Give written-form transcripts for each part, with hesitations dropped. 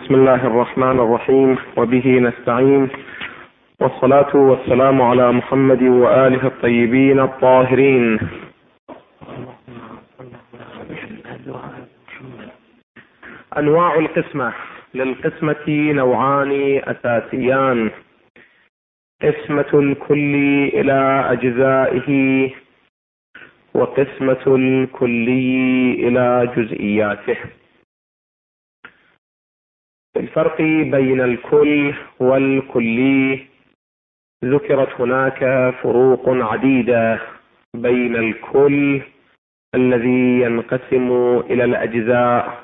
بسم الله الرحمن الرحيم، وبه نستعين، والصلاة والسلام على محمد وآله الطيبين الطاهرين. أنواع القسمة. للقسمة نوعان أساسيان: قسمة الكل إلى أجزائه، وقسمة الكلي إلى جزئياته. الفرق بين الكل والكلي ذكرت هناك فروق عديدة بين الكل الذي ينقسم إلى الأجزاء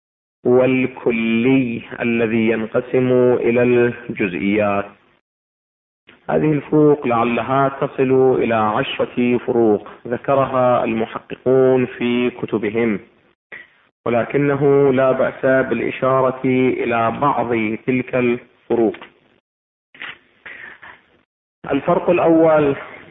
والكلي الذي ينقسم إلى الجزئيات. هذه الفروق لعلها تصل إلى 10 فروق ذكرها المحققون في كتبهم، ولكنه لا بأس بالإشارة إلى بعض تلك الفروق. الفرق الأول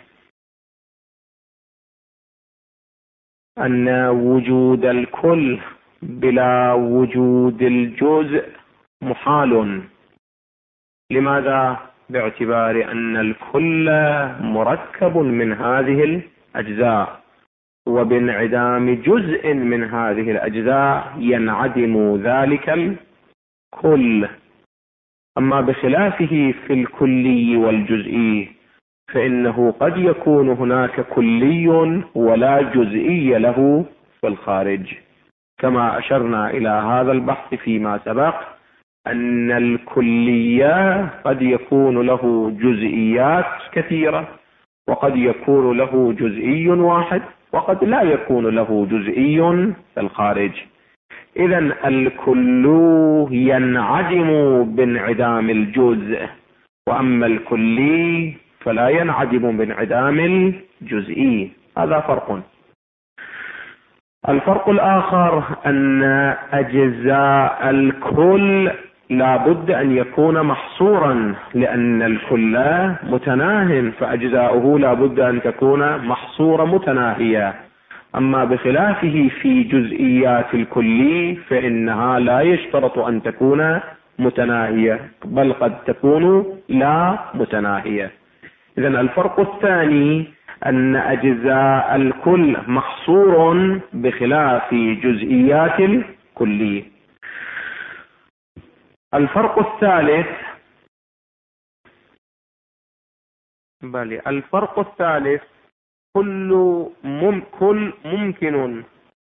أن وجود الكل بلا وجود الجزء محال. لماذا؟ باعتبار أن الكل مركب من هذه الأجزاء، وبانعدام جزء من هذه الأجزاء ينعدم ذلك الكل. أما بخلافه في الكلي والجزئي فإنه قد يكون هناك كلي ولا جزئي له في الخارج، كما أشرنا إلى هذا البحث فيما سبق، أن الكلية قد يكون له جزئيات كثيرة، وقد يكون له جزئي واحد، وقد لا يكون له جزئي في الخارج. إذن الكل ينعدم بانعدام الجزء، وأما الكلي فلا ينعدم بانعدام الجزئي. هذا فرق. الفرق الآخر أن أجزاء الكل لا بد أن يكون محصورا، لأن الكل متناه، فأجزاؤه لا بد أن تكون محصورة متناهية. أما بخلافه في جزئيات الكلي فإنها لا يشترط أن تكون متناهية، بل قد تكون لا متناهية. إذن الفرق الثاني أن أجزاء الكل محصور بخلاف جزئيات الكلي. الفرق الثالث كل ممكن.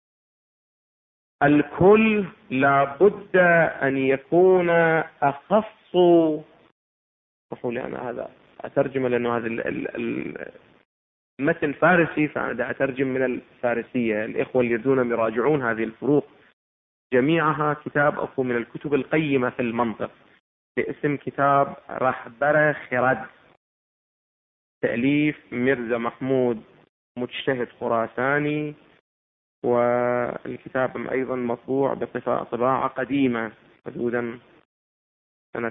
الكل لا بد أن يكون أخص. قولي أنا هذا أترجم، لأنه هذا المتن فارسي، فأنا أترجم من الفارسية. الإخوة اللي يريدون يراجعون هذه الفروق جميعها كتاب أخو من الكتب القيمة في المنطق باسم كتاب رهبرة خرد، تأليف ميرزا محمود مجتهد خراساني، والكتاب أيضا مطبوع بطباعة قديمة حدودا سنة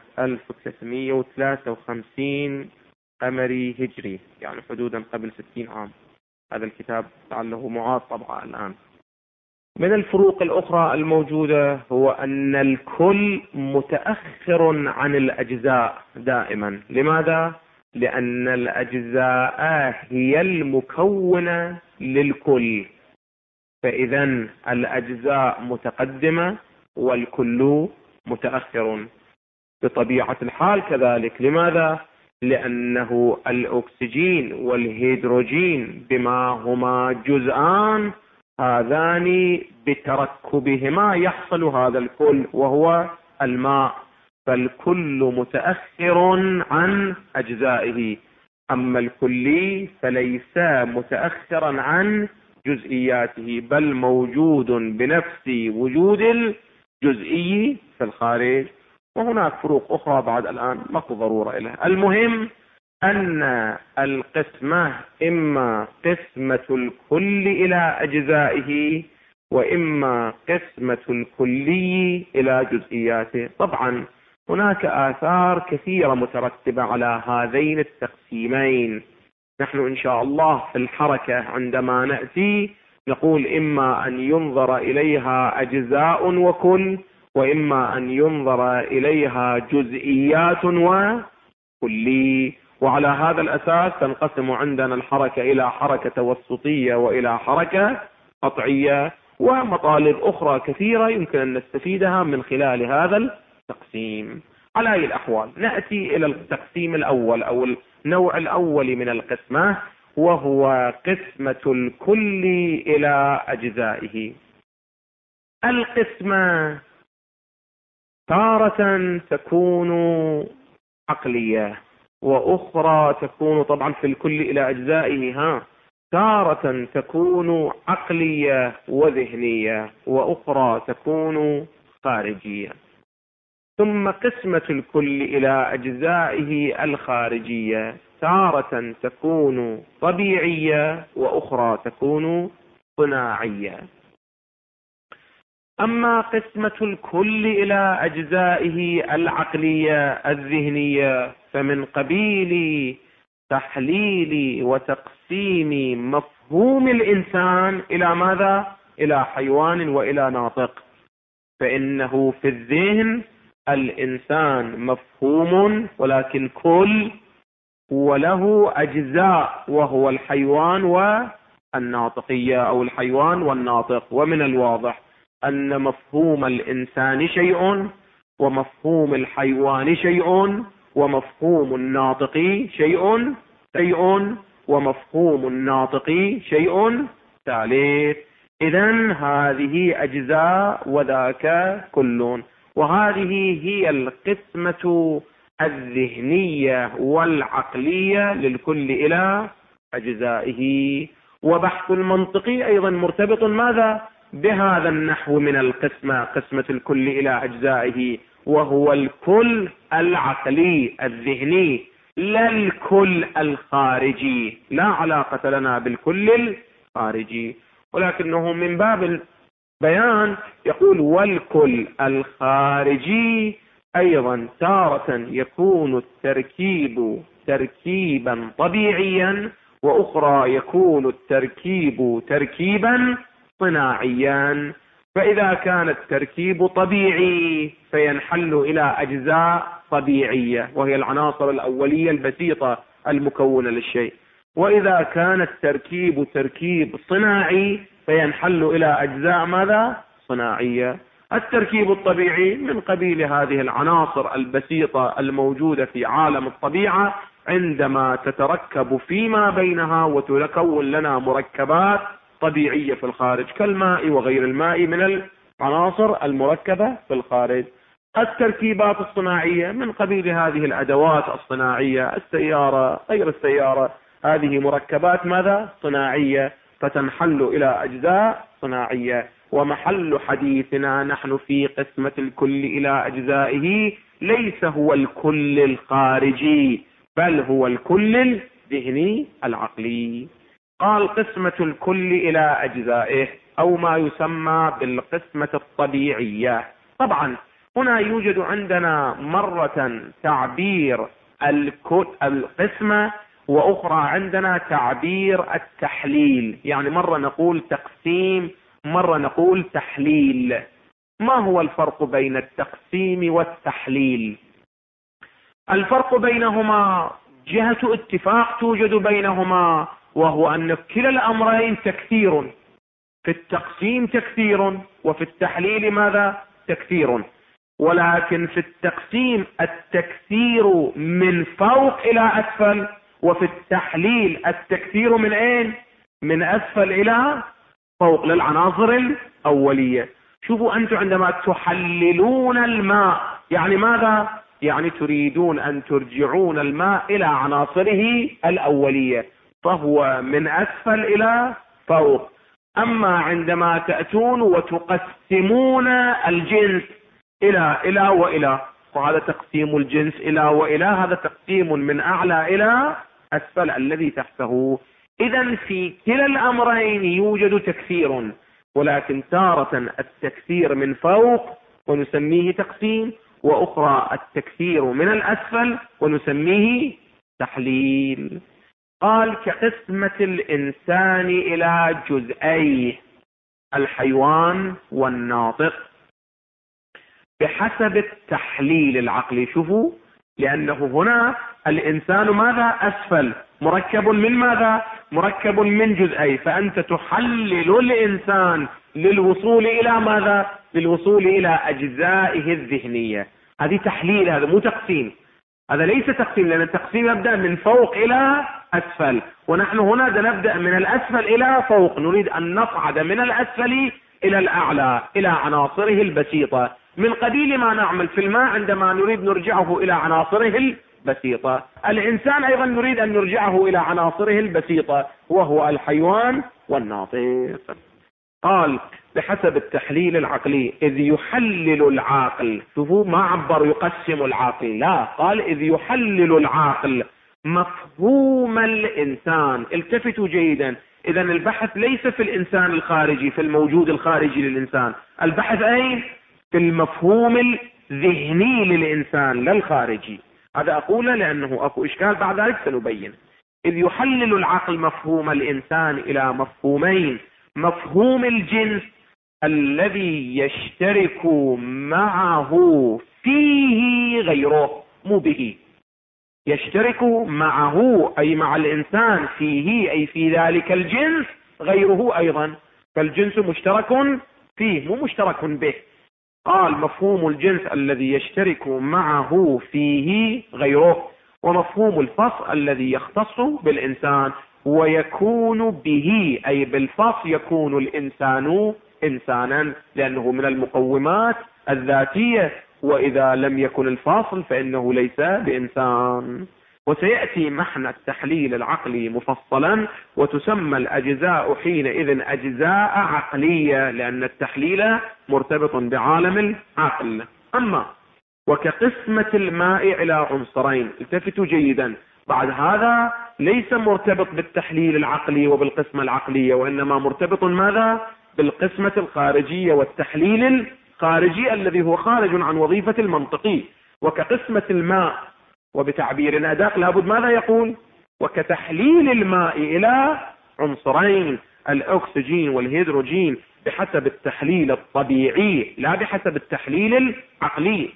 1353 قمري هجري، يعني حدودا قبل 60 عام. هذا الكتاب لعله معاد طبعا الآن. من الفروق الأخرى الموجودة هو أن الكل متأخر عن الأجزاء دائما. لماذا؟ لأن الأجزاء هي المكونة للكل، فإذا الأجزاء متقدمة والكل متأخر. بطبيعة الحال كذلك. لماذا؟ لأنه الأكسجين والهيدروجين بما هما جزءان، هذان بتركبهما يحصل هذا الكل وهو الماء، فالكل متأخر عن أجزائه. أما الكلي فليس متأخرا عن جزئياته، بل موجود بنفس وجود الجزئي في الخارج. وهناك فروق أخرى بعد الآن ما في ضرورة إليها. المهم أن القسمة إما قسمة الكل إلى أجزائه، وإما قسمة الكلي إلى جزئياته. طبعا هناك آثار كثيرة مترتبة على هذين التقسيمين. نحن إن شاء الله في الحركة عندما نأتي نقول إما أن ينظر إليها أجزاء وكل، وإما أن ينظر إليها جزئيات وكلي. وعلى هذا الأساس تنقسم عندنا الحركة إلى حركة توسطية وإلى حركة قطعية، ومطالب أخرى كثيرة يمكن أن نستفيدها من خلال هذا التقسيم. على أي الأحوال نأتي إلى التقسيم الأول أو النوع الأول من القسمة، وهو قسمة الكل إلى أجزائه. القسمة تارة تكون عقلية، وأخرى تكون طبعا في الكل إلى أجزائه تارة تكون عقلية وذهنية، وأخرى تكون خارجية. ثم قسمة الكل إلى أجزائه الخارجية تارة تكون طبيعية، وأخرى تكون صناعية. أما قسمة الكل إلى أجزائه العقلية الذهنية فمن قبيل تحليل وتقسيم مفهوم الإنسان إلى ماذا؟ إلى حيوان وإلى ناطق. فإنه في الذهن الإنسان مفهوم ولكن كل، وله أجزاء وهو الحيوان والناطقية أو الحيوان والناطق. ومن الواضح أن مفهوم الإنسان شيء، ومفهوم الحيوان شيء، ومفهوم الناطق شيء، ومفهوم الناطق شيء ثالث. إذن هذه أجزاء وذاك كل. وهذه هي القسمة الذهنية والعقلية للكل إلى أجزائه. وبحث المنطقي أيضا مرتبط ماذا؟ بهذا النحو من القسمة، قسمة الكل إلى أجزائه، وهو الكل العقلي الذهني لا الكل الخارجي. لا علاقة لنا بالكل الخارجي، ولكنه من باب البيان يقول والكل الخارجي أيضا تارة يكون التركيب تركيبا طبيعيا، وأخرى يكون التركيب تركيبا صناعيا. فإذا كان التركيب طبيعي فينحل إلى أجزاء طبيعية وهي العناصر الأولية البسيطة المكونة للشيء، وإذا كان التركيب تركيب صناعي فينحل إلى أجزاء ماذا؟ صناعية. التركيب الطبيعي من قبيل هذه العناصر البسيطة الموجودة في عالم الطبيعة عندما تتركب فيما بينها وتكون لنا مركبات طبيعية في الخارج كالماء وغير الماء من العناصر المركبة في الخارج. التركيبات الصناعية من قبيل هذه الأدوات الصناعية، السيارة غير السيارة، هذه مركبات ماذا؟ صناعية، فتنحل إلى أجزاء صناعية. ومحل حديثنا نحن في قسمة الكل إلى أجزائه ليس هو الكل الخارجي، بل هو الكل الذهني العقلي. قال قسمة الكل إلى أجزائه أو ما يسمى بالقسمة الطبيعية. طبعا هنا يوجد عندنا مرة تعبير القسمة، وأخرى عندنا تعبير التحليل، يعني مرة نقول تقسيم، مرة نقول تحليل. ما هو الفرق بين التقسيم والتحليل؟ الفرق بينهما جهة اتفاق توجد بينهما، وهو أن كلا الأمرين تكثير. في التقسيم تكثير، وفي التحليل ماذا؟ تكثير. ولكن في التقسيم التكثير من فوق إلى أسفل، وفي التحليل التكثير من أين؟ من أسفل إلى فوق للعناصر الأولية. شوفوا أنتم عندما تحللون الماء يعني ماذا؟ يعني تريدون أن ترجعون الماء إلى عناصره الأولية، فهو من أسفل إلى فوق. أما عندما تأتون وتقسمون الجنس إلى وإلى، وهذا تقسيم الجنس إلى وإلى، هذا تقسيم من أعلى إلى أسفل الذي تحته. إذن في كلا الأمرين يوجد تكثير، ولكن تارة التكثير من فوق ونسميه تقسيم، وأخرى التكثير من الأسفل ونسميه تحليل. قال كقسمة الإنسان إلى جزئيه الحيوان والناطق. بحسب التحليل العقلي. شوفوا، لأنه هنا الإنسان ماذا؟ أسفل، مركب من ماذا؟ مركب من جزئين، فأنت تحلل الإنسان للوصول إلى ماذا؟ للوصول إلى أجزائه الذهنية. هذه تحليل، هذا مو تقسيم، هذا ليس تقسيم، لأن التقسيم يبدأ من فوق إلى أسفل، ونحن هنا نبدأ من الأسفل إلى فوق، نريد أن نصعد من الأسفل إلى الأعلى، إلى عناصره البسيطة، من قبيل ما نعمل في الماء عندما نريد نرجعه إلى عناصره البسيطة. الإنسان أيضا نريد أن نرجعه إلى عناصره البسيطة، وهو الحيوان والناطق. قال بحسب التحليل العقلي، إذ يحلل العاقل. شوفوا، ما عبر يقسم العاقل، لا، قال إذ يحلل العاقل مفهوم الإنسان. التفتوا جيدا، إذا البحث ليس في الإنسان الخارجي، في الموجود الخارجي للإنسان، البحث أين؟ في المفهوم الذهني للإنسان، لا الخارجي. هذا أقوله لأنه أكو إشكال بعد ذلك سنبين. إذ يحلل العقل مفهوم الإنسان إلى مفهومين: مفهوم الجنس الذي يشترك معه فيه غيره، مو به، يشترك معه أي مع الإنسان فيه أي في ذلك الجنس غيره أيضا، فالجنس مشترك فيه مو مشترك به. قال مفهوم الجنس الذي يشترك معه فيه غيره، ومفهوم الفصل الذي يختص بالإنسان ويكون به أي بالفصل يكون الإنسان إنسانا، لأنه من المقومات الذاتية، وإذا لم يكن الفاصل فإنه ليس بإنسان. وسيأتي معنى التحليل العقلي مفصلا، وتسمى الأجزاء حينئذ أجزاء عقلية، لأن التحليل مرتبط بعالم العقل. أما وكقسمة الماء إلى عنصرين، التفتوا جيدا، بعد هذا ليس مرتبط بالتحليل العقلي وبالقسمة العقلية، وإنما مرتبط ماذا؟ بالقسمة الخارجية والتحليل الخارجي الذي هو خارج عن وظيفة المنطقي. وكقسمة الماء، وبتعبير أدق لابد ماذا يقول؟ وكتحليل الماء إلى عنصرين، الأكسجين والهيدروجين، بحسب التحليل الطبيعي لا بحسب التحليل العقلي.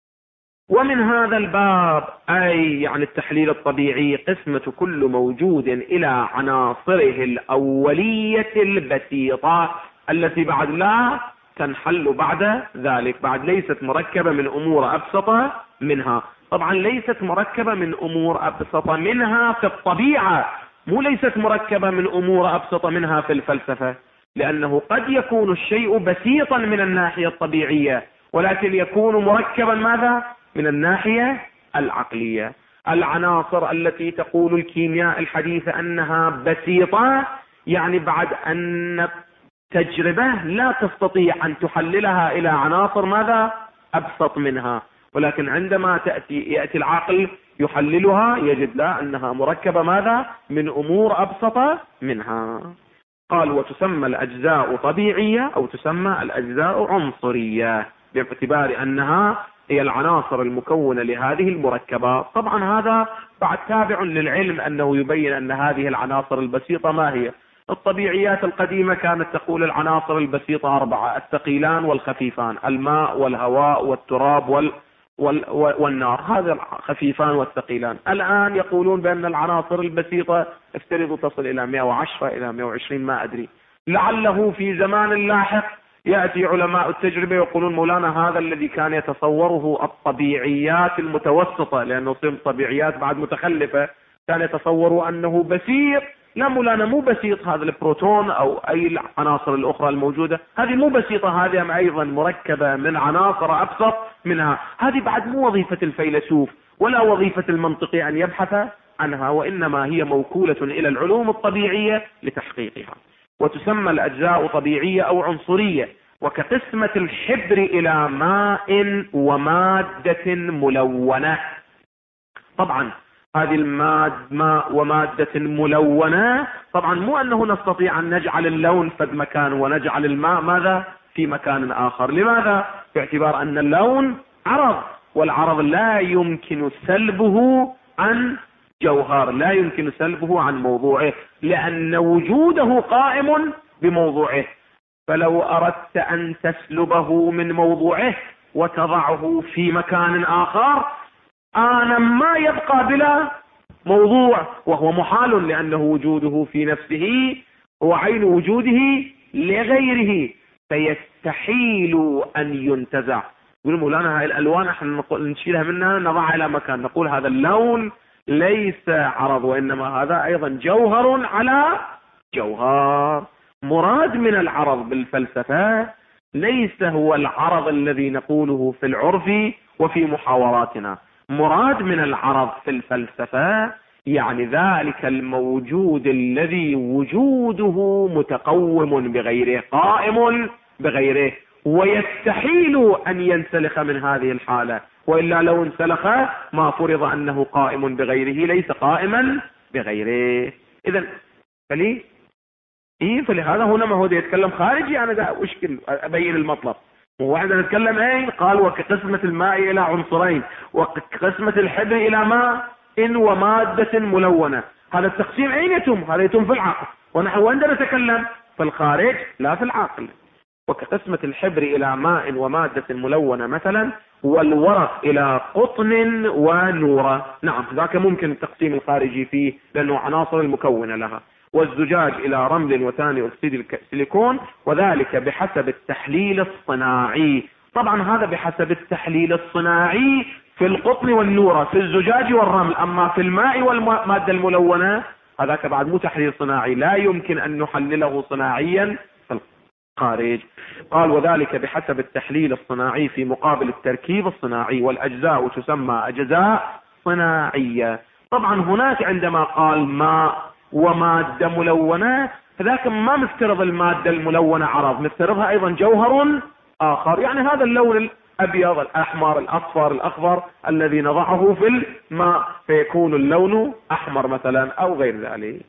ومن هذا الباب أي يعني التحليل الطبيعي قسمة كل موجود إلى عناصره الأولية البسيطة التي بعد لا تنحل بعد ذلك، بعد ليست مركبة من أمور أبسط منها. طبعا ليست مركبة من أمور أبسط منها في الطبيعة، مو ليست مركبة من أمور أبسط منها في الفلسفة، لأنه قد يكون الشيء بسيطا من الناحية الطبيعية، ولكن يكون مركبا ماذا؟ من الناحية العقلية. العناصر التي تقول الكيمياء الحديثة أنها بسيطة، يعني بعد أن تجربة لا تستطيع أن تحللها إلى عناصر ماذا؟ أبسط منها، ولكن عندما يأتي العقل يحللها يجد لا أنها مركبة ماذا؟ من أمور أبسط منها. قال وتسمى الأجزاء طبيعية أو تسمى الأجزاء عنصرية، باعتبار أنها هي العناصر المكونة لهذه المركبات. طبعا هذا بعد تابع للعلم أنه يبين أن هذه العناصر البسيطة ما هي. الطبيعيات القديمة كانت تقول العناصر البسيطة 4، الثقيلان والخفيفان، الماء والهواء والتراب والنار، هذا الخفيفان والثقيلان. الآن يقولون بأن العناصر البسيطة افترضوا تصل إلى 110 إلى 120، ما أدري، لعله في زمان لاحق يأتي علماء التجربة يقولون مولانا هذا الذي كان يتصوره الطبيعيات المتوسطة، لأنه الطبيعيات بعد متخلفة، كان يتصوروا أنه بسيط. لا مولانا مو بسيط، هذا البروتون أو أي العناصر الأخرى الموجودة هذه مو بسيطة، هذه أيضا مركبة من عناصر أبسط منها. هذه بعد مو وظيفة الفيلسوف ولا وظيفة المنطقي أن يبحث عنها، وإنما هي موكولة إلى العلوم الطبيعية لتحقيقها. وتسمى الأجزاء طبيعية أو عنصرية. وكقسمة الحبر إلى ماء ومادة ملونة. طبعا هذه ماء ومادة ملونة، طبعا مو أنه نستطيع أن نجعل اللون في مكان ونجعل الماء ماذا في مكان آخر. لماذا؟ باعتبار أن اللون عرض، والعرض لا يمكن سلبه عن جوهر، لا يمكن سلبه عن موضوعه، لأن وجوده قائم بموضوعه. فلو أردت أن تسلبه من موضوعه وتضعه في مكان آخر آنا ما يبقى بلا موضوع، وهو محال لأنه وجوده في نفسه هو عين وجوده لغيره، فيستحيل أن ينتزع. يقول مولانا هاي الألوان احنا نشيلها منها نضعها إلى مكان، نقول هذا اللون ليس عرض، وإنما هذا أيضا جوهر على جوهر. مراد من العرض بالفلسفة ليس هو العرض الذي نقوله في العرف وفي محاوراتنا. مراد من العرض في الفلسفة يعني ذلك الموجود الذي وجوده متقوم بغيره، قائم بغيره، ويستحيل أن ينسلخ من هذه الحالة، وإلا لو انسلخ ما فرض أنه قائم بغيره ليس قائما بغيره. إذن فلهذا هنا ما هو يتكلم خارجي، أنا دا أشكل أبين المطلب. وواحد نتكلم ايه؟ قال وكقسمة الماء إلى عنصرين، وكقسمة الحبر إلى ماء ومادة ملونة. هذا التقسيم أين يتم؟ هذا يتم في العقل، ونحن وين نتكلم؟ في الخارج لا في العقل. وكقسمة الحبر إلى ماء ومادة ملونة مثلا، والورق إلى قطن ونورة. نعم ذاك ممكن التقسيم الخارجي فيه لأنه عناصر المكونة لها. والزجاج إلى رمل وثاني أكسيد السيليكون، وذلك بحسب التحليل الصناعي. طبعا هذا بحسب التحليل الصناعي في القطن والنورة، في الزجاج والرمل. أما في الماء والمادة الملونة هذاك بعد مو تحليل صناعي، لا يمكن أن نحلله صناعيا في الخارج. قال وذلك بحسب التحليل الصناعي في مقابل التركيب الصناعي، والأجزاء تسمى أجزاء صناعية. طبعا هناك عندما قال ماء ومادة ملونة، فذاك ما مفترض المادة الملونة عرض، مفترضها أيضا جوهر آخر، يعني هذا اللون الأبيض الأحمر الأصفر الأخضر الذي نضعه في الماء فيكون اللون أحمر مثلا أو غير ذلك.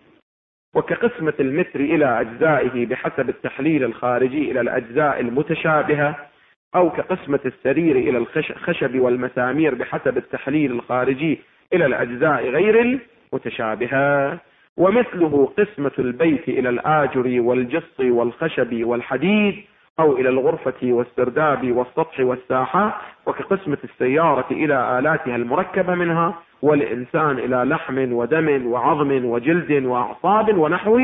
وكقسمة المتر إلى أجزائه بحسب التحليل الخارجي إلى الأجزاء المتشابهة، أو كقسمة السرير إلى الخشب والمسامير بحسب التحليل الخارجي إلى الأجزاء غير المتشابهة. ومثله قسمة البيت إلى الآجر والجص والخشب والحديد، أو إلى الغرفة والسرداب والسطح والساحة. وكقسمة السيارة إلى آلاتها المركبة منها، والإنسان إلى لحم ودم وعظم وجلد وأعصاب ونحو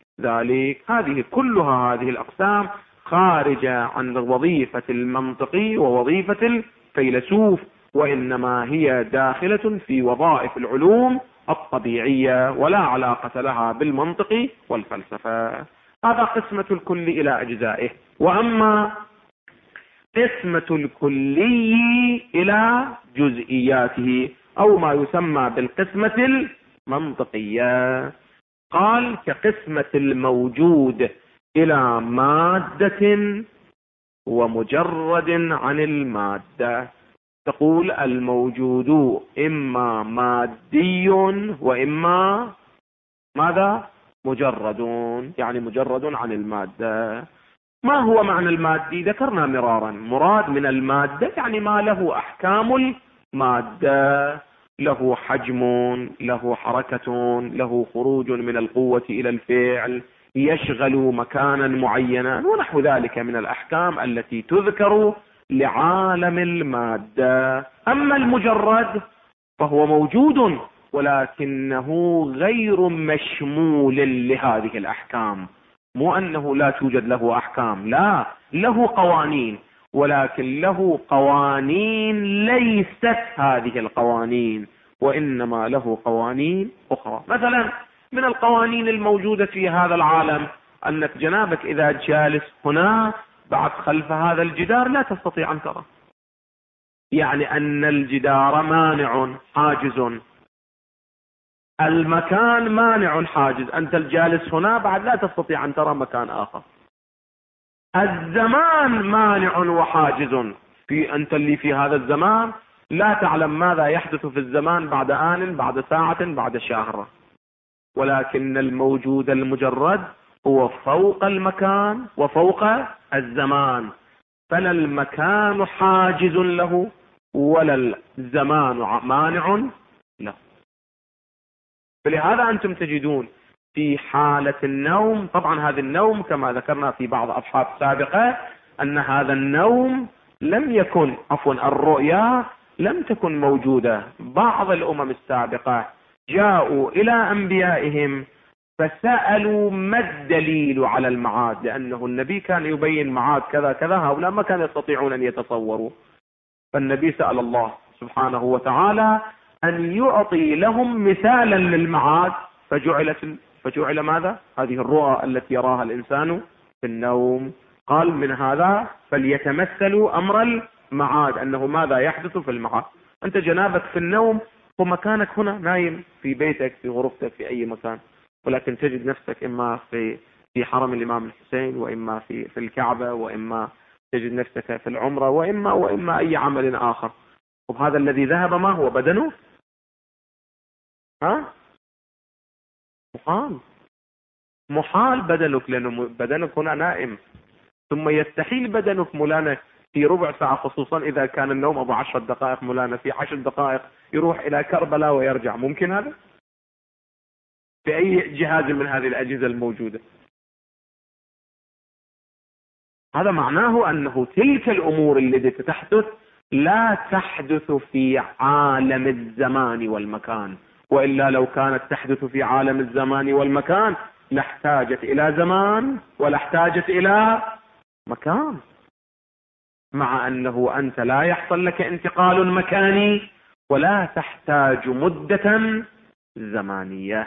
ذلك. هذه كلها هذه الأقسام خارجة عن وظيفة المنطقي ووظيفة الفيلسوف، وإنما هي داخلة في وظائف العلوم الطبيعية ولا علاقة لها بالمنطق والفلسفة. هذا قسمة الكل إلى أجزائه. وأما قسمة الكلي إلى جزئياته، أو ما يسمى بالقسمة المنطقية، قال كقسمة الموجود إلى مادة ومجرد عن المادة. تقول الموجود إما مادي وإما ماذا؟ مجرد، يعني مجرد عن المادة. ما هو معنى المادي؟ ذكرنا مرارا، مراد من المادة يعني ما له أحكام المادة، له حجم، له حركة، له خروج من القوة إلى الفعل، يشغل مكانا معينا ونحو ذلك من الأحكام التي تذكر لعالم المادة. أما المجرد فهو موجود ولكنه غير مشمول لهذه الأحكام، مو أنه لا توجد له أحكام، لا، له قوانين، ولكن له قوانين ليست هذه القوانين، وإنما له قوانين أخرى. مثلا من القوانين الموجودة في هذا العالم أنك جنابك إذا جالس هنا بعد خلف هذا الجدار لا تستطيع أن ترى، يعني أن الجدار مانع حاجز، المكان مانع حاجز، أنت الجالس هنا بعد لا تستطيع أن ترى مكان آخر. الزمان مانع وحاجز، في أنت اللي في هذا الزمان لا تعلم ماذا يحدث في الزمان بعد آن، بعد ساعة، بعد شهر. ولكن الموجود المجرد هو فوق المكان وفوق الزمان، فلا المكان حاجز له ولا الزمان مانع له. فلهذا أنتم تجدون في حالة النوم، طبعا هذا النوم كما ذكرنا في بعض أبحاث سابقة أن هذا النوم الرؤيا لم تكن موجودة. بعض الأمم السابقة جاءوا إلى أنبيائهم فسألوا ما الدليل على المعاد، لأنه النبي كان يبين معاد كذا كذا، هؤلاء ما كانوا يستطيعون أن يتصوروا. فالنبي سأل الله سبحانه وتعالى أن يعطي لهم مثالا للمعاد، فجعل ماذا؟ هذه الرؤى التي يراها الإنسان في النوم. قال من هذا فليتمثلوا أمر المعاد، أنه ماذا يحدث في المعاد. أنت جنابك في النوم ومكانك هنا نايم في بيتك في غرفتك في أي مكان، ولكن تجد نفسك إما في حرم الإمام الحسين، وإما في الكعبة، وإما تجد نفسك في العمرة، وإما أي عمل آخر. وهذا الذي ذهب ما هو بدنه؟ محال بدنك، لأنه بدنك هنا نائم، ثم يستحيل بدنك مولانا في ربع ساعة، خصوصا إذا كان النوم أبو 10 دقائق مولانا، في 10 دقائق يروح إلى كربلاء ويرجع. ممكن هذا؟ في أي جهاز من هذه الأجهزة الموجودة؟ هذا معناه أنه تلك الأمور التي تحدث لا تحدث في عالم الزمان والمكان، وإلا لو كانت تحدث في عالم الزمان والمكان لاحتاجت إلى زمان ولاحتاجت إلى مكان، مع أنه أنت لا يحصل لك انتقال مكاني ولا تحتاج مدة زمانية.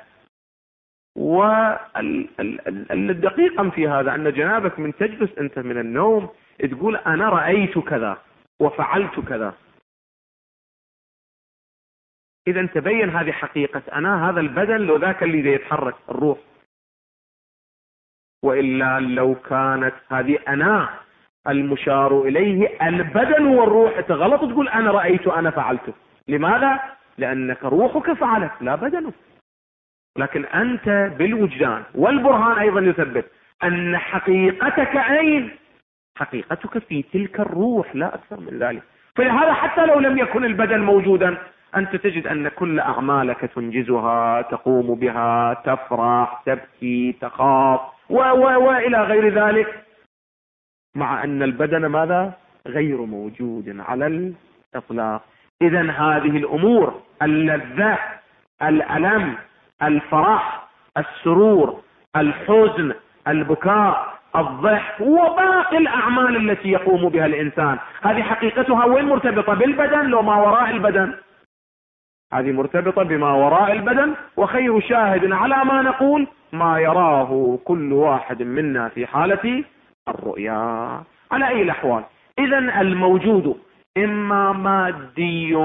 والدقيقة في هذا أن جنابك من تجلس أنت من النوم تقول أنا رأيت كذا وفعلت كذا، إذا تبين هذه حقيقة أنا، هذا البدن لو ذاك اللي يتحرك الروح. وإلا لو كانت هذه أنا المشار إليه البدن والروح تغلط تقول أنا رأيت أنا فعلت. لماذا؟ لأنك روحك فعلت لا بدنك. لكن أنت بالوجدان والبرهان أيضا يثبت أن حقيقتك أين؟ حقيقتك في تلك الروح لا أكثر من ذلك. فلهذا حتى لو لم يكن البدن موجودا أنت تجد أن كل أعمالك تنجزها، تقوم بها، تفرح، تبكي، تخاف وإلى غير ذلك، مع أن البدن ماذا؟ غير موجود على الإطلاق. إذا هذه الأمور، اللذة، الألم، الفرح، السرور، الحزن، البكاء، الضحك، وباقي الأعمال التي يقوم بها الإنسان، هذه حقيقتها وين مرتبطة؟ بالبدن لو ما وراء البدن؟ هذه مرتبطة بما وراء البدن. وخير شاهد على ما نقول ما يراه كل واحد منا في حالة الرؤيا على أي الأحوال. إذا الموجود إما مادي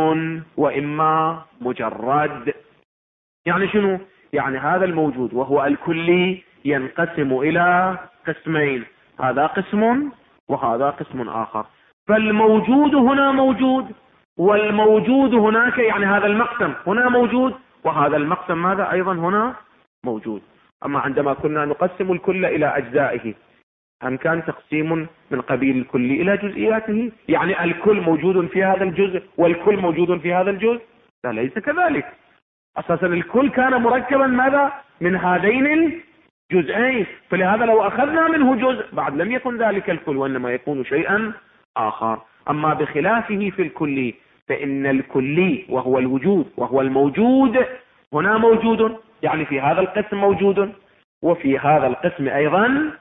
وإما مجرد. يعني شنو؟ يعني هذا الموجود وهو الكلي ينقسم إلى قسمين، هذا قسم وهذا قسم آخر. فالموجود هنا موجود، والموجود هناك، يعني هذا المقسم هنا موجود وهذا المقسم ماذا أيضا هنا موجود. أما عندما كنا نقسم الكل إلى أجزائه، أم كان تقسيم من قبيل الكل إلى جزئياته؟ يعني الكل موجود في هذا الجزء والكل موجود في هذا الجزء؟ لا، ليس كذلك. أساسا الكل كان مركبا ماذا؟ من هذين الجزئين. فلهذا لو أخذنا منه جزء بعد لم يكن ذلك الكل، وإنما يكون شيئا آخر. أما بخلافه في الكلي فإن الكلي وهو الوجود وهو الموجود هنا موجود، يعني في هذا القسم موجود وفي هذا القسم أيضا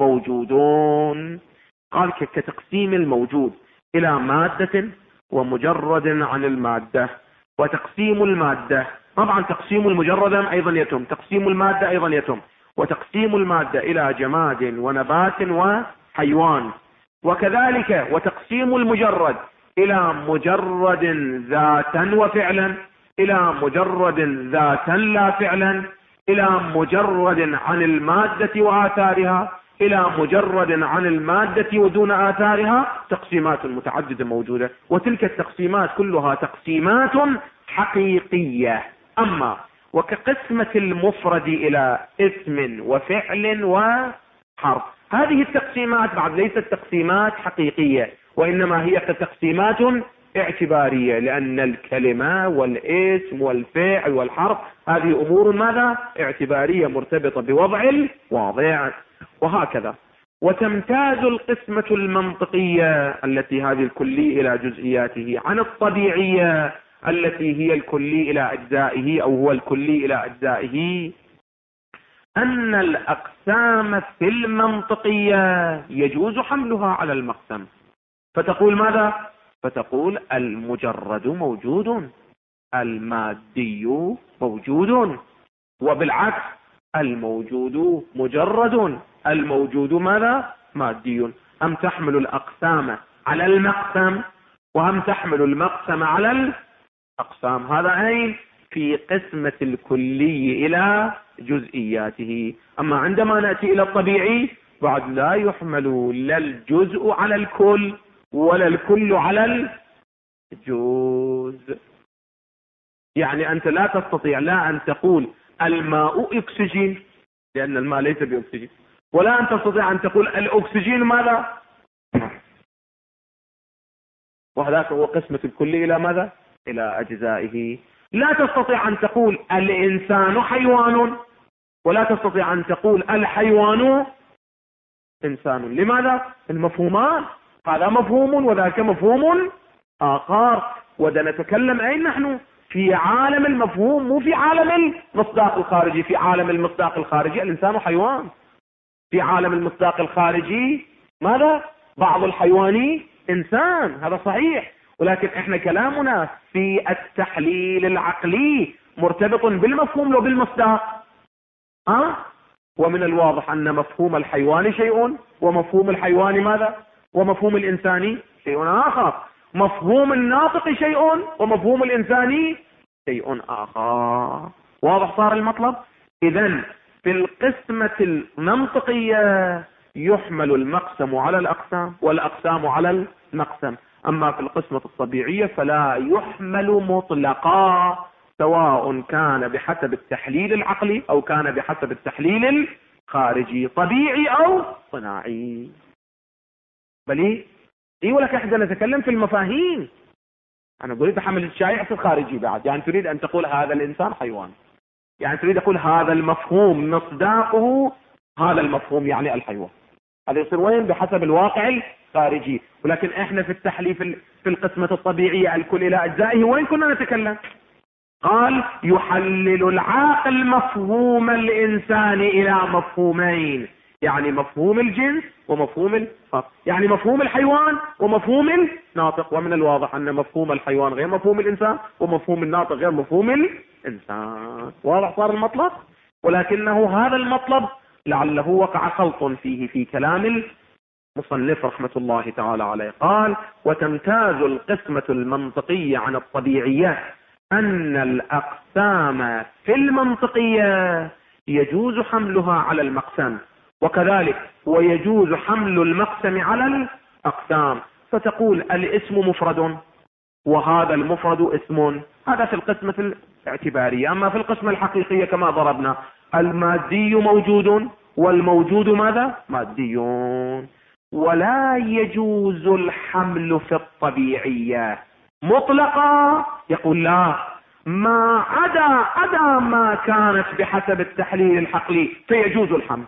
موجودون. قال كتقسيم الموجود إلى مادة ومجرد عن المادة. وتقسيم المادة طبعا تقسيم المجرد أيضا يتم، تقسيم المادة أيضا يتم، وتقسيم المادة إلى جماد ونبات وحيوان. وكذلك وتقسيم المجرد إلى مجرد ذاتا وفعلا، إلى مجرد ذاتا لا فعلا، إلى مجرد عن المادة وآثارها، إلى مجرد عن المادة ودون آثارها. تقسيمات متعددة موجودة، وتلك التقسيمات كلها تقسيمات حقيقية. أما وكقسمة المفرد إلى اسم وفعل وحرف، هذه التقسيمات بعد ليست تقسيمات حقيقية، وإنما هي تقسيمات اعتبارية، لأن الكلمة والاسم والفعل والحرف هذه أمور ماذا؟ اعتبارية مرتبطة بوضع الواضع. وهكذا وتمتاز القسمة المنطقية التي هذه الكلي إلى جزئياته عن الطبيعية التي هي الكلي إلى أجزائه أو هو الكلي إلى أجزائه أن الأقسام في المنطقية يجوز حملها على المقسم. فتقول ماذا؟ فتقول المجرد موجود، المادي موجود، وبالعكس الموجود مجرد، الموجود ماذا؟ مادي. أم تحمل الأقسام على المقسم وهم تحمل المقسم على الأقسام. هذا أين؟ في قسمة الكلي إلى جزئياته. أما عندما نأتي إلى الطبيعي بعد لا يحمل لا الجزء على الكل ولا الكل على الجزء. يعني أنت لا تستطيع لا أن تقول الماء أكسجين لأن الماء ليس بأكسجين، ولا أن تستطيع أن تقول الأكسجين ماذا؟ وهذاك هو قسمة الكلي إلى ماذا؟ إلى أجزائه. لا تستطيع أن تقول الإنسان حيوان ولا تستطيع أن تقول الحيوان إنسان. لماذا؟ المفهومان، هذا مفهوم وذاك مفهوم آخر. ونتكلم أين نحن؟ في عالم المفهوم، مو في عالم المصداق الخارجي. في عالم المصداق الخارجي الإنسان حيوان، في عالم المصداق الخارجي ماذا؟ بعض الحيواني إنسان، هذا صحيح. ولكن احنا كلامنا في التحليل العقلي مرتبط بالمفهوم وبالمصداق. ومن الواضح أن مفهوم الحيوان شيء ومفهوم الحيوان ماذا؟ ومفهوم الإنساني شيء آخر. مفهوم الناطق شيء ومفهوم الإنساني شيء آخر. واضح صار المطلب؟ إذن في القسمة المنطقية يحمل المقسم على الأقسام والأقسام على المقسم. أما في القسمة الطبيعية فلا يحمل مطلقا، سواء كان بحسب التحليل العقلي أو كان بحسب التحليل الخارجي، طبيعي أو صناعي. بل إيه ولك إحنا نتكلم في المفاهيم. أنا أريد أحمل الشائع في الخارجي بعد. يعني تريد أن تقول هذا الإنسان حيوان، يعني تريد أقول هذا المفهوم مصداقه هذا المفهوم يعني الحيوان. هذا يصير وين؟ بحسب الواقع الخارجي. ولكن إحنا في التحليل في القسمة الطبيعية الكل إلى أجزائه وين كنا نتكلم؟ قال يحلل العاقل مفهوم الإنسان إلى مفهومين، يعني مفهوم الجنس ومفهوم يعني مفهوم الحيوان ومفهوم الناطق. ومن الواضح أن مفهوم الحيوان غير مفهوم الإنسان ومفهوم الناطق غير مفهوم الإنسان. واضح صار المطلب؟ ولكنه هذا المطلب لعله وقع خلط فيه في كلام المصنف رحمة الله تعالى عليه. قال وتمتاز القسمة المنطقية عن الطبيعية أن الأقسام في المنطقية يجوز حملها على المقسم، وكذلك ويجوز حمل المقسم على الأقسام. فتقول الاسم مفرد وهذا المفرد اسم، هذا في القسمة الاعتبارية. أما في القسمة الحقيقية كما ضربنا المادي موجود والموجود ماذا؟ مادي. ولا يجوز الحمل في الطبيعية مطلقا. يقول لا، ما عدا ما كانت بحسب التحليل العقلي فيجوز الحمل.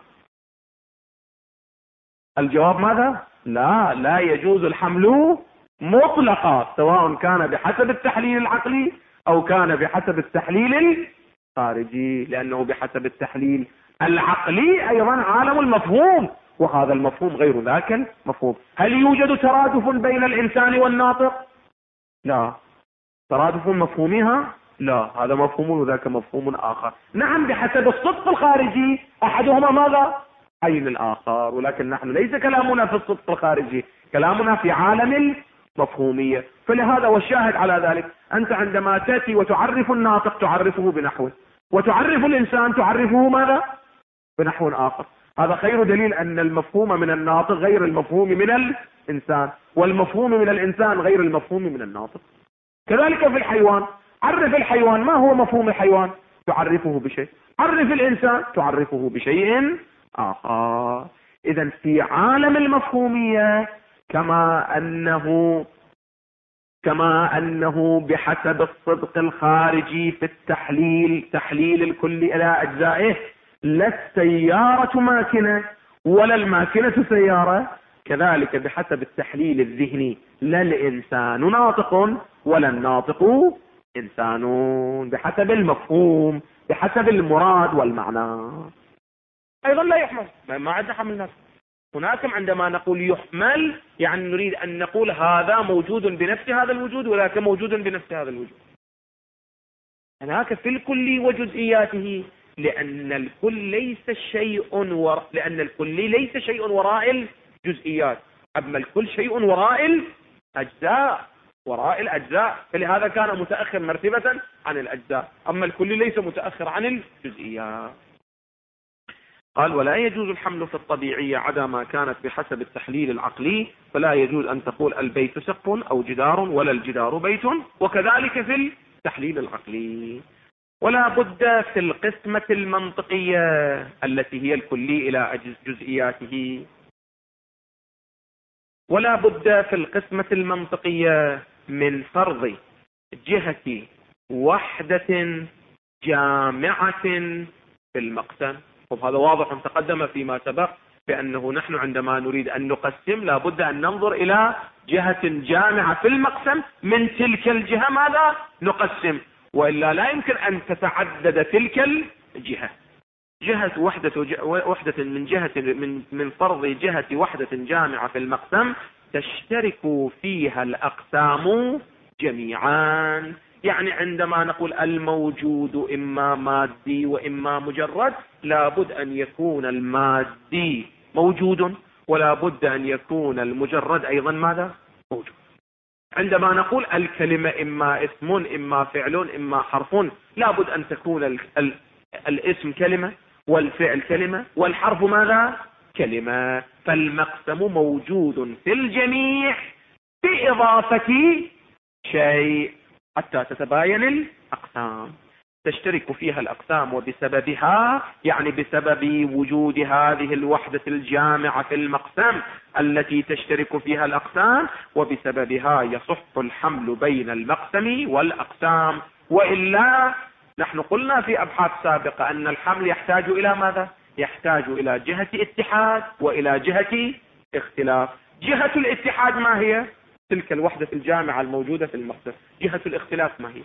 الجواب ماذا؟ لا يجوز الحمل مطلقا، سواء كان بحسب التحليل العقلي أو كان بحسب التحليل الخارجي، لأنه بحسب التحليل العقلي أيضا عالم المفهوم، وهذا المفهوم غير ذاك المفهوم. هل يوجد ترادف بين الإنسان والناطق؟ لا. ترادف مفهومها؟ لا، هذا مفهوم وذاك مفهوم آخر. نعم بحسب الصدق الخارجي أحدهما ماذا؟ عين الآخر. ولكن نحن ليس كلامنا في الصدق الخارجي، كلامنا في عالم المفهومية. فلهذا والشاهد على ذلك أنت عندما تأتي وتعرف الناطق تعرفه بنحو، وتعرف الإنسان تعرفه ماذا؟ بنحو آخر. هذا خير دليل أن المفهوم من الناطق غير المفهوم من الإنسان، والمفهوم من الإنسان غير المفهوم من الناطق. كذلك في الحيوان، عرف الحيوان، ما هو مفهوم الحيوان؟ تعرفه بشيء. عرف الإنسان تعرفه بشيء آخر. إذن في عالم المفهومية كما أنه بحسب الصدق الخارجي في تحليل الكل إلى أجزائه، لا السيارة ماكنة ولا الماكنة سيارة، كذلك بحسب التحليل الذهني لا الإنسان ناطق ولا الناطق إنسان، بحسب المفهوم بحسب المراد والمعنى. أيضا لا يحمل، ما عندنا حمل نفس. هناك عندما نقول يحمل يعني نريد أن نقول هذا موجود بنفس هذا الوجود وذاك موجود بنفس هذا الوجود. هناك في الكل وجزئياته، لأن الكل ليس شيء وراء الجزئيات، أما الكل شيء وراء الأجزاء، فلهذا كان متأخر مرتبة عن الأجزاء، أما الكل ليس متأخر عن الجزئيات. قال ولا يجوز الحمل في الطبيعية عدا ما كانت بحسب التحليل العقلي، فلا يجوز أن تقول البيت سقف أو جدار ولا الجدار بيت، وكذلك في التحليل العقلي. ولا بد في القسمة المنطقية التي هي الكلي إلى جزئياته، ولا بد في القسمة المنطقية من فرض جهة وحدة جامعة في المقسم. وهذا واضح تقدم فيما سبق بأنه نحن عندما نريد أن نقسم لا بد أن ننظر إلى جهة جامعة في المقسم، من تلك الجهة ماذا نقسم، وإلا لا يمكن أن تتعدد تلك الجهة. جهة وحدة من فرض جهة وحدة جامعة في المقسم تشترك فيها الأقسام جميعا. يعني عندما نقول الموجود إما مادي وإما مجرد، لابد أن يكون المادي موجود ولا بد أن يكون المجرد أيضا ماذا موجود. عندما نقول الكلمة إما اسم إما فعل إما حرف، لابد أن تكون الاسم كلمة والفعل كلمة والحرف ماذا كلمة. فالمقسم موجود في الجميع بإضافة شيء حتى تتباين الأقسام. تشترك فيها الأقسام وبسببها، يعني بسبب وجود هذه الوحدة الجامعة في المقسم التي تشترك فيها الأقسام، وبسببها يصح الحمل بين المقسم والأقسام. وإلا نحن قلنا في أبحاث سابقة أن الحمل يحتاج إلى ماذا؟ يحتاج إلى جهة اتحاد وإلى جهة اختلاف. جهة الاتحاد ما هي؟ تلك الوحدة الجامعة الموجودة في المقسم. جهة الاختلاف ما هي؟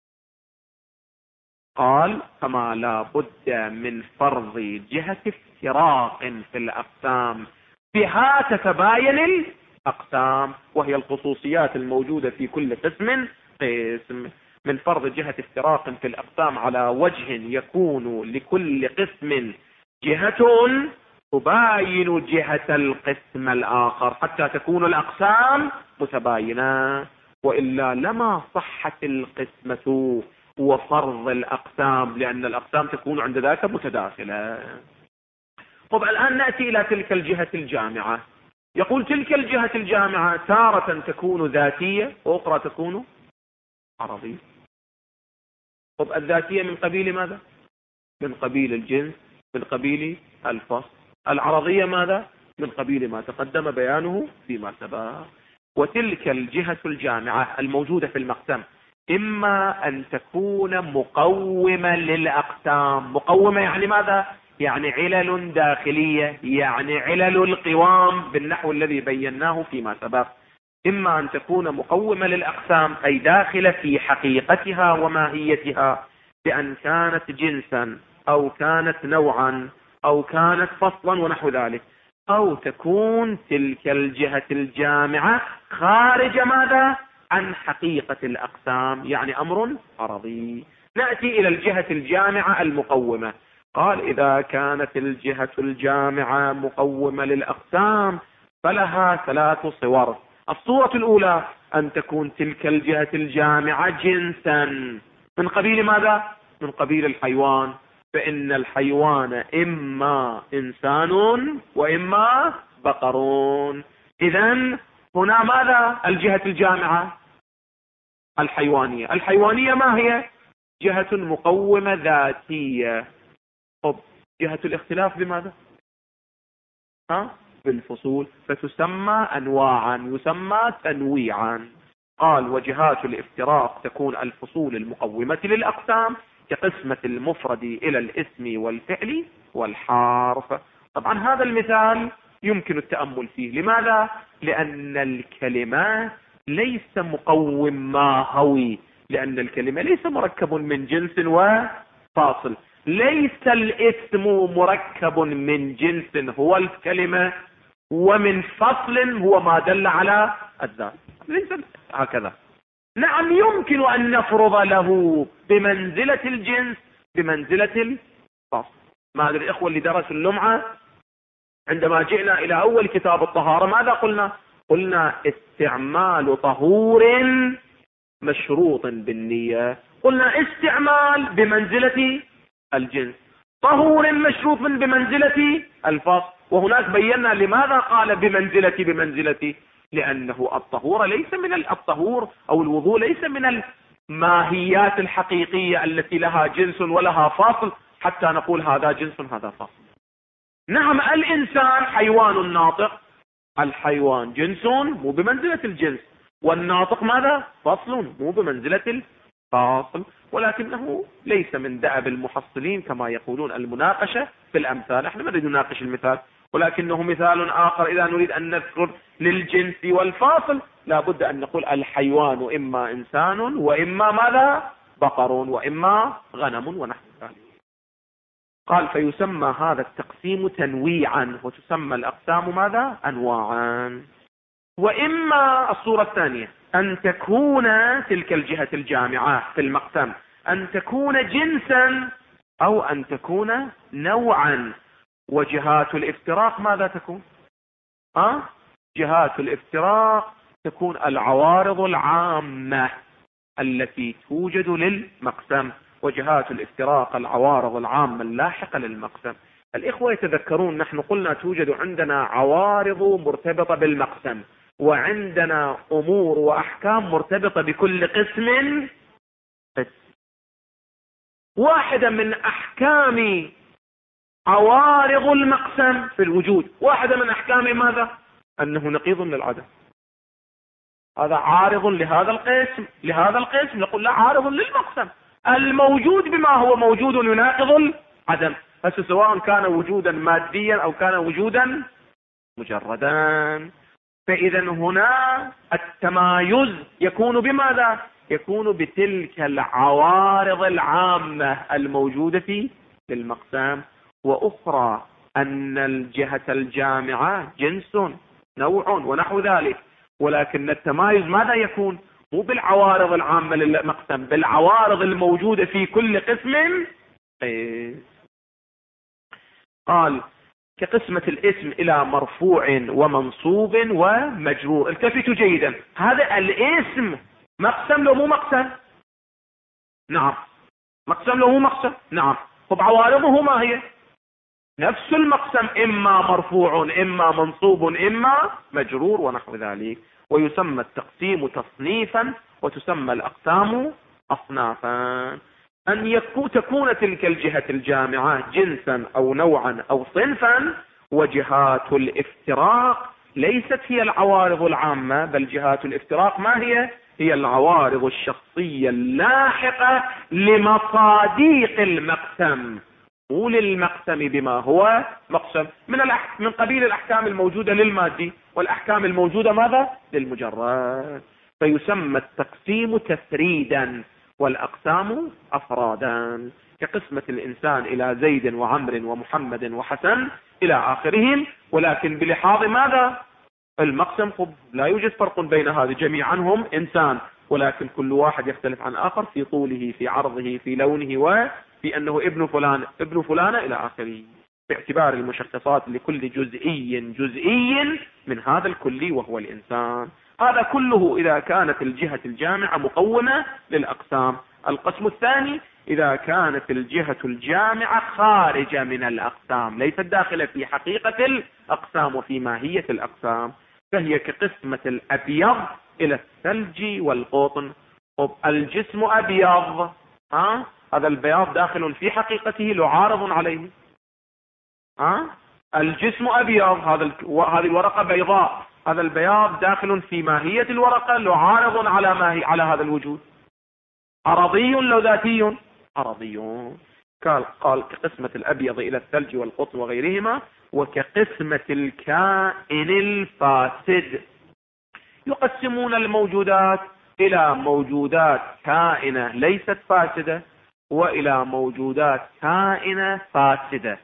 قال كما لا بد من فرض جهة افتراق في الأقسام بها تتباين الأقسام، وهي الخصوصيات الموجودة في كل قسم. من فرض جهة افتراق في الأقسام على وجه يكون لكل قسم جهة تباين جهة القسم الآخر حتى تكون الأقسام متباينة، وإلا لما صحت القسمة وفرض الأقسام، لأن الأقسام تكون عند ذاك متداخلة. طب الآن نأتي إلى تلك الجهة الجامعة. يقول تلك الجهة الجامعة تارة تكون ذاتية وأخرى تكون عرضية. طب الذاتية من قبيل ماذا؟ من قبيل الجنس، من قبيل الفصل. العرضية ماذا؟ من قبيل ما تقدم بيانه فيما سبق. وتلك الجهة الجامعة الموجودة في المقسم إما أن تكون مقومة للأقسام. مقومة يعني ماذا؟ يعني علل داخلية، يعني علل القوام بالنحو الذي بيناه فيما سبق. إما أن تكون مقومة للأقسام أي داخلة في حقيقتها وماهيتها، بأن كانت جنسا أو كانت نوعا أو كانت فصلا ونحو ذلك، أو تكون تلك الجهة الجامعة خارج ماذا؟ عن حقيقة الأقسام، يعني أمر عرضي. نأتي إلى الجهة الجامعة المقومة. قال إذا كانت الجهة الجامعة مقومة للأقسام فلها ثلاث صور. الصورة الأولى أن تكون تلك الجهة الجامعة جنسا من قبيل ماذا؟ من قبيل الحيوان، فإن الحيوان إما إنسان وإما بقر. إذن هنا ماذا؟ الجهة الجامعة الحيوانية. الحيوانية ما هي؟ جهة مقومة ذاتية. طب جهة الاختلاف بماذا؟ بالفصول، فتسمى أنواعا، يسمى تنويعا. قال وجهات الافتراق تكون الفصول المقومة للأقسام كقسمة المفرد إلى الاسم والفعل والحرف. طبعا هذا المثال يمكن التأمل فيه. لماذا؟ لأن الكلمة ليس مقوم ماهوي، لأن الكلمة ليس مركب من جنس وفاصل. ليس الاسم مركب من جنس هو الكلمة، ومن فصل هو ما دل على الذات. ليس هكذا. نعم يمكن أن نفرض له بمنزلة الجنس بمنزلة الفصل. ما أدري الإخوة اللي درسوا اللمعة عندما جئنا إلى أول كتاب الطهارة ماذا قلنا؟ قلنا استعمال طهور مشروط بالنية. قلنا استعمال بمنزلة الجنس، طهور مشروط بمنزلة الفصل. وهناك بينا لماذا قال بمنزلة، لأنه الطهور ليس من الطهور أو الوضوء ليس من الماهيات الحقيقية التي لها جنس ولها فصل حتى نقول هذا جنس هذا فصل. نعم الإنسان حيوان ناطق، الحيوان جنس مو بمنزلة الجنس، والناطق ماذا؟ فصل مو بمنزلة الفاصل. ولكنه ليس من دأب المحصلين كما يقولون المناقشة في الأمثال. احنا ما نريد نناقش المثال، ولكنه مثال آخر. إذا نريد أن نذكر للجنس والفاصل لابد أن نقول الحيوان إما إنسان وإما ماذا؟ بقر وإما غنم ونحو ذلك. قال فيسمى هذا التقسيم تنويعا، وتسمى الأقسام ماذا؟ أنواعا. وإما الصورة الثانية أن تكون تلك الجهة الجامعة في المقسم أن تكون جنسا أو أن تكون نوعا. وجهات الافتراق ماذا تكون؟ جهات الافتراق تكون العوارض العامة التي توجد للمقسم، وجهات الافتراق العوارض العامة اللاحقة للمقسم. الإخوة يتذكرون نحن قلنا توجد عندنا عوارض مرتبطة بالمقسم، وعندنا أمور وأحكام مرتبطة بكل قسم. واحدة من أحكام عوارض المقسم في الوجود، واحدة من أحكام ماذا؟ أنه نقيض للعدم. هذا عارض لهذا القسم، نقول لا عارض للمقسم. الموجود بما هو موجود يناقض العدم، سواء كان وجودا ماديا أو كان وجودا مجردا. فإذا هنا التمايز يكون بماذا؟ يكون بتلك العوارض العامة الموجودة في المقسم. وأخرى أن الجهة الجامعة جنس نوع ونحو ذلك، ولكن التمايز ماذا يكون؟ مو بالعوارض العامة للمقسم، بالعوارض الموجودة في كل قسم. قال كقسمة الاسم إلى مرفوع ومنصوب ومجرور. التفتوا جيدا، هذا الاسم مقسم لو مو مقسم؟ نعم مقسم لو مو مقسم. نعم. طب عوارضه ما هي؟ نفس المقسم، إما مرفوع إما منصوب إما مجرور ونحو ذلك. ويسمى التقسيم تصنيفا، وتسمى الأقسام أصنافا. أن تكون تلك الجهة الجامعة جنسا أو نوعا أو صنفا. وجهات الافتراق ليست هي العوارض العامة، بل جهات الافتراق ما هي؟ هي العوارض الشخصية اللاحقة لمصاديق المقسم، مو للمقسم بما هو مقسم، من قبيل الأحكام الموجودة للمادي والأحكام الموجودة ماذا؟ للمجرد. فيسمى التقسيم تفريدا والأقسام أفرادا، كقسمة الإنسان إلى زيد وعمر ومحمد وحسن إلى آخرهم. ولكن بلحاظ ماذا؟ المقسم لا يوجد فرق بين هذه، جميعا هم إنسان، ولكن كل واحد يختلف عن آخر في طوله في عرضه في لونه وفي أنه ابن فلان ابن فلانة إلى آخره، باعتبار المشخصات لكل جزئي من هذا الكلي وهو الإنسان. هذا كله إذا كانت الجهة الجامعة مقومة للأقسام. القسم الثاني إذا كانت الجهة الجامعة خارجة من الأقسام، ليست داخلة في حقيقة الأقسام وفي ماهية الأقسام، فهي كقسمة الأبيض إلى الثلج والقطن. الجسم أبيض، هذا البياض داخل في حقيقته لو عارض عليه. الجسم أبيض، هذه الورقة بيضاء، هذا البياض داخل في ماهية الورقة لو عارض على هذا الوجود. عرضي لو ذاتي؟ عرضي. قال كقسمة الأبيض إلى الثلج والقطن وغيرهما. وكقسمة الكائن الفاسد. يقسمون الموجودات إلى موجودات كائنة ليست فاسدة، وإلى موجودات كائنة فاسدة.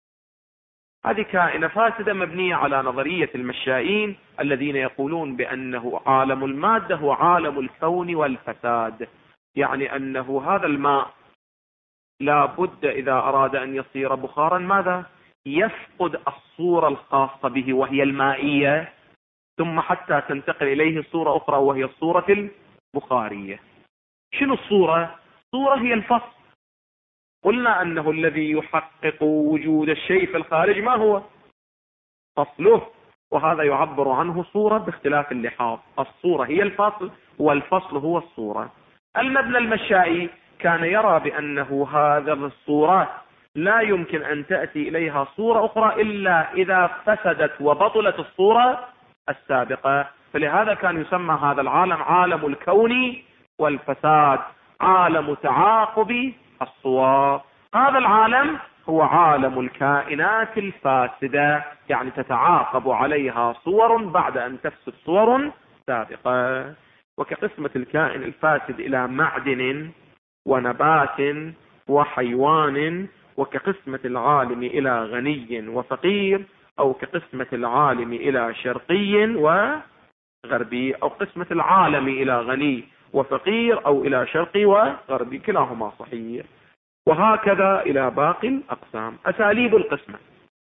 هذه كائنة فاسدة مبنية على نظرية المشائين الذين يقولون بأنه عالم المادة هو عالم الكون والفساد، يعني أنه هذا الماء لا بد إذا أراد أن يصير بخارا ماذا؟ يفقد الصورة الخاصة به وهي المائية، ثم حتى تنتقل إليه صورة أخرى وهي الصورة البخارية. شنو الصورة؟ الصورة هي الفصل. قلنا أنه الذي يحقق وجود الشيء في الخارج ما هو؟ فصله، وهذا يعبر عنه صورة باختلاف اللحاظ. الصورة هي الفصل والفصل هو الصورة. المبنى المشائي كان يرى بأنه هذا الصورات لا يمكن أن تأتي إليها صورة أخرى إلا إذا فسدت وبطلت الصورة السابقة، فلهذا كان يسمى هذا العالم عالم الكون والفساد، عالم تعاقب الصور. هذا العالم هو عالم الكائنات الفاسدة، يعني تتعاقب عليها صور بعد أن تفسد صور سابقة. وكقسمة الكائن الفاسد إلى معدن ونبات وحيوان، وكقسمة العالم إلى غني وفقير، أو كقسمة العالم إلى شرقي وغربي، أو قسمة العالم إلى غني وفقير أو إلى شرقي وغربي، كلاهما صحيح. وهكذا إلى باقي الأقسام. أساليب القسمة: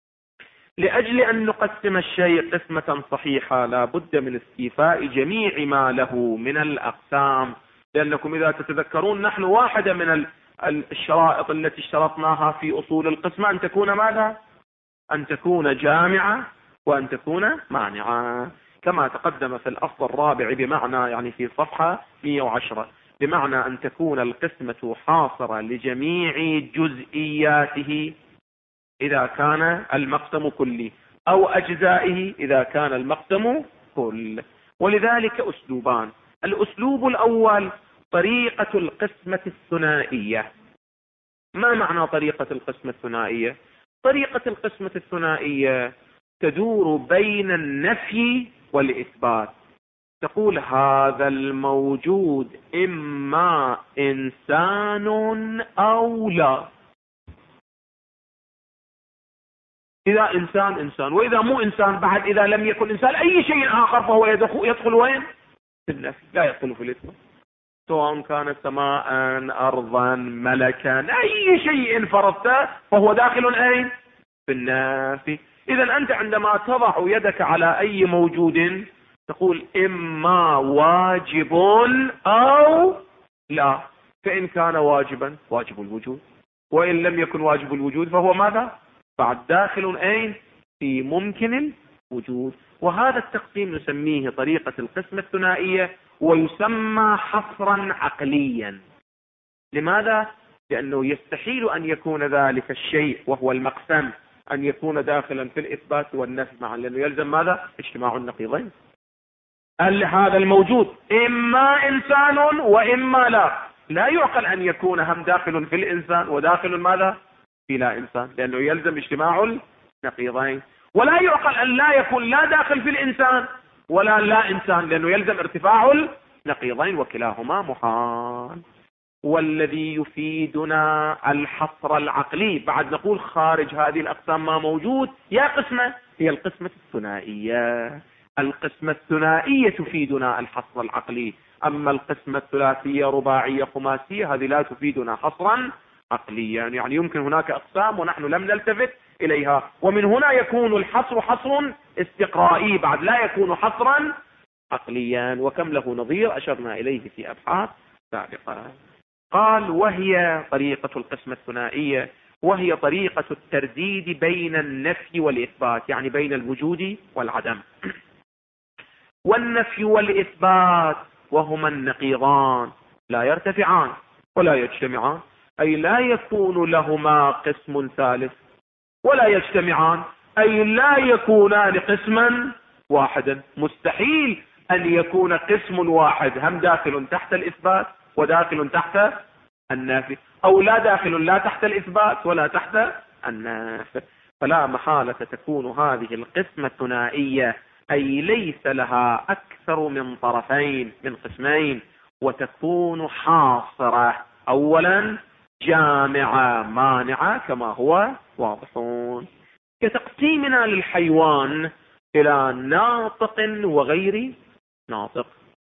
لأجل أن نقسم الشيء قسمة صحيحة لا بد من استيفاء جميع ما له من الأقسام، لأنكم إذا تتذكرون نحن واحدة من الشرائط التي اشترطناها في أصول القسمة أن تكون ماذا؟ أن تكون جامعة وأن تكون مانعة، كما تقدم في الأصل الرابع بمعنى يعني في صفحة 110، بمعنى أن تكون القسمة حاصرة لجميع جزئياته إذا كان المقسم كلي، أو أجزائه إذا كان المقسم كل. ولذلك أسلوبان: الأسلوب الأول طريقة القسمة الثنائية. ما معنى طريقة القسمة الثنائية؟ طريقة القسمة الثنائية تدور بين النفي والإثبات. تقول هذا الموجود إما إنسان أو لا. إذا إنسان إنسان، وإذا مو إنسان بعد، إذا لم يكن إنسان أي شيء آخر فهو يدخل وين؟ في النفي، لا يدخل في الإثبات. سواء كان سماء أرضا ملكا أي شيء فرضته فهو داخل أين؟ في النفي. إذا أنت عندما تضع يدك على أي موجود تقول إما واجب أو لا، فإن كان واجبا واجب الوجود، وإن لم يكن واجب الوجود فهو ماذا؟ بعد داخل أين؟ في ممكن الوجود. وهذا التقسيم نسميه طريقة القسمة الثنائية، ويسمى حصرا عقليا. لماذا؟ لأنه يستحيل أن يكون ذلك الشيء وهو المقسم أن يكون داخلا في الإثبات والنفي معا، لأنه يلزم ماذا؟ اجتماع النقيضين. هذا الموجود إما إنسان وإما لا يعقل أن يكون هم داخل في الإنسان وداخل ماذا؟ في لا إنسان، لأنه يلزم اجتماع النقيضين. ولا يعقل أن لا يكون لا داخل في الإنسان ولا لا إنسان، لأنه يلزم ارتفاع النقيضين، وكلاهما محال. والذي يفيدنا الحصر العقلي، بعد نقول خارج هذه الأقسام ما موجود، يا قسمة هي القسمة الثنائية. القسمة الثنائية تفيدنا الحصر العقلي، أما القسمة الثلاثية رباعية خماسية هذه لا تفيدنا حصرا عقليا. يعني يمكن هناك أقسام ونحن لم نلتفت إليها، ومن هنا يكون الحصر حصر استقرائي، بعد لا يكون حصرا عقليا. وكم له نظير أشرنا إليه في أبحاث سابقة. قال وهي طريقة القسمة الثنائية، وهي طريقة الترديد بين النفي والإثبات، يعني بين الوجود والعدم. والنفي والإثبات وهما النقيضان لا يرتفعان ولا يجتمعان، أي لا يكون لهما قسم ثالث، ولا يجتمعان أي لا يكونان قسما واحدا. مستحيل أن يكون قسم واحد هم داخل تحت الإثبات وداخل تحت النفي، أو لا داخل لا تحت الإثبات ولا تحت النفي. فلا محالة تكون هذه القسمة ثنائية، أي ليس لها أكثر من طرفين، من قسمين، وتكون حاصرة. أولا جامعة مانعة كما هو واضحون، كتقسيمنا للحيوان إلى ناطق وغير ناطق.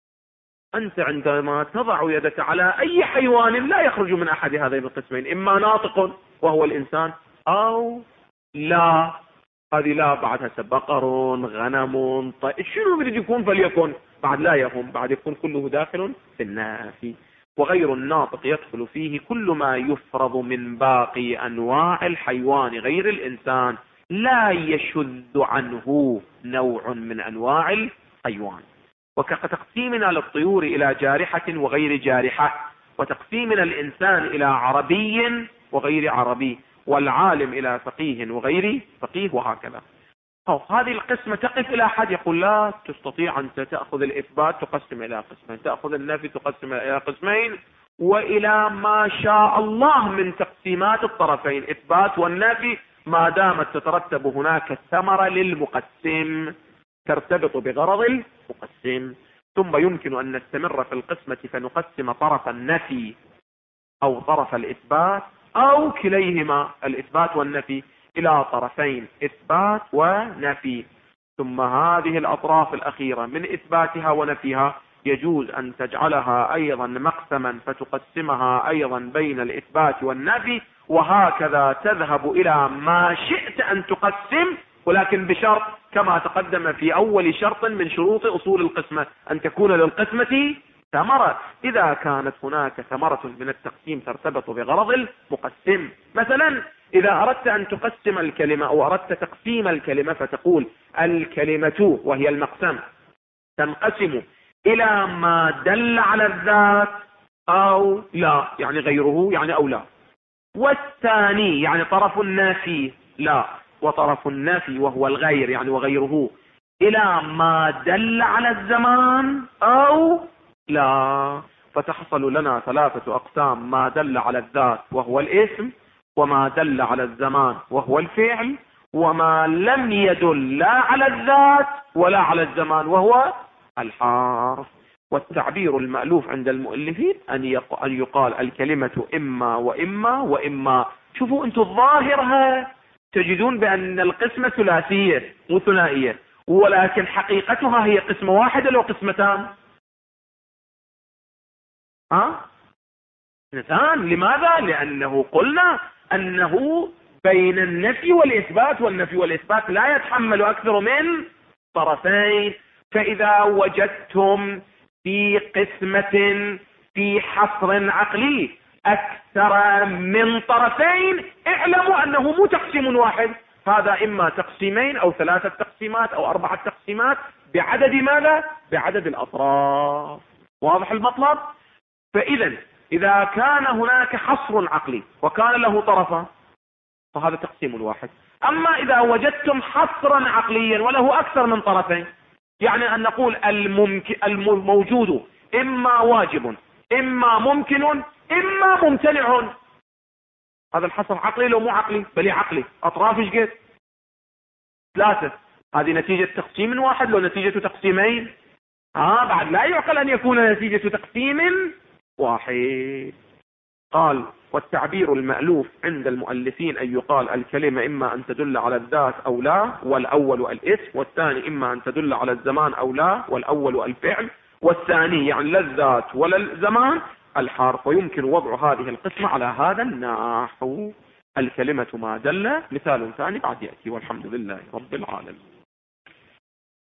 أنت عندما تضع يدك على أي حيوان لا يخرج من أحد هذين القسمين، إما ناطق وهو الإنسان أو لا. هذه لا بعدها بقر، غنم، طيب شنو يريد يكون فليكن، بعد لا يهم، بعد يكون كله داخل في النافي. وغير الناطق يدخل فيه كل ما يفرض من باقي أنواع الحيوان غير الإنسان، لا يشذ عنه نوع من أنواع الحيوان. وكتقسيمنا للطيور إلى جارحة وغير جارحة، وتقسيمنا الإنسان إلى عربي وغير عربي، والعالم إلى فقيه وغير فقيه، وهكذا. هذه القسمة تقف إلى حد يقول لا تستطيع أن تأخذ الإثبات تقسم إلى قسمين، تأخذ النفي تقسم إلى قسمين، وإلى ما شاء الله من تقسيمات الطرفين إثبات والنفي، ما دامت تترتب هناك ثمرة للمقسم ترتبط بغرض المقسم. ثم يمكن أن نستمر في القسمة فنقسم طرف النفي أو طرف الإثبات أو كليهما الإثبات والنفي إلى طرفين إثبات ونفي، ثم هذه الأطراف الأخيرة من إثباتها ونفيها يجوز أن تجعلها أيضا مقسما فتقسمها أيضا بين الإثبات والنفي، وهكذا تذهب إلى ما شئت أن تقسم، ولكن بشرط كما تقدم في أول شرط من شروط أصول القسمة أن تكون للقسمة ثمرة. إذا كانت هناك ثمرة من التقسيم ترتبط بغرض المقسم، مثلا إذا أردت أن تقسم الكلمة أو أردت تقسيم الكلمة فتقول الكلمة وهي المقسم تنقسم إلى ما دل على الذات أو لا، يعني غيره يعني أو لا، والثاني يعني طرف النافي لا، وطرف النافي وهو الغير يعني وغيره إلى ما دل على الزمان أو لا. فتحصل لنا ثلاثة أقسام: ما دل على الذات وهو الاسم، وما دل على الزمان وهو الفعل، وما لم يدل لا على الذات ولا على الزمان وهو الحرف. والتعبير المألوف عند المؤلفين أن يقال الكلمة إما وإما وإما. شوفوا أنتم ظاهرها تجدون بأن القسمة ثلاثية وثنائية، ولكن حقيقتها هي قسمة واحدة لو قسمتان. اثنتان. لماذا؟ لأنه قلنا أنه بين النفي والإثبات، والنفي والإثبات لا يتحمل أكثر من طرفين. فإذا وجدتم في قسمة في حصر عقلي أكثر من طرفين اعلموا أنه مو تقسيم واحد، هذا إما تقسيمين أو ثلاثة تقسيمات أو أربعة تقسيمات بعدد ماذا؟ بعدد الأطراف. واضح المطلب؟ فإذا إذا كان هناك حصر عقلي وكان له طرفان فهذا تقسيم واحد. أما إذا وجدتم حصرا عقليا وله أكثر من طرفين، يعني أن نقول الموجود إما واجب إما ممكن إما ممتنع، هذا الحصر عقلي لو مو عقلي؟ بل عقلي. أطراف ايش قد؟ ثلاثة. هذه نتيجة تقسيم واحد لو نتيجة تقسيمين؟ بعد لا يعقل أن يكون نتيجة تقسيم واحد. قال: والتعبير المألوف عند المؤلفين أن يقال الكلمة إما أن تدل على الذات أو لا، والأول الاسم، والثاني إما أن تدل على الزمان أو لا، والأول الفعل، والثاني يعني لا الذات ولا الزمان الحرف. ويمكن وضع هذه القسمة على هذا النحو: الكلمة ما دل. مثال ثاني بعد يأتي. والحمد لله رب العالمين.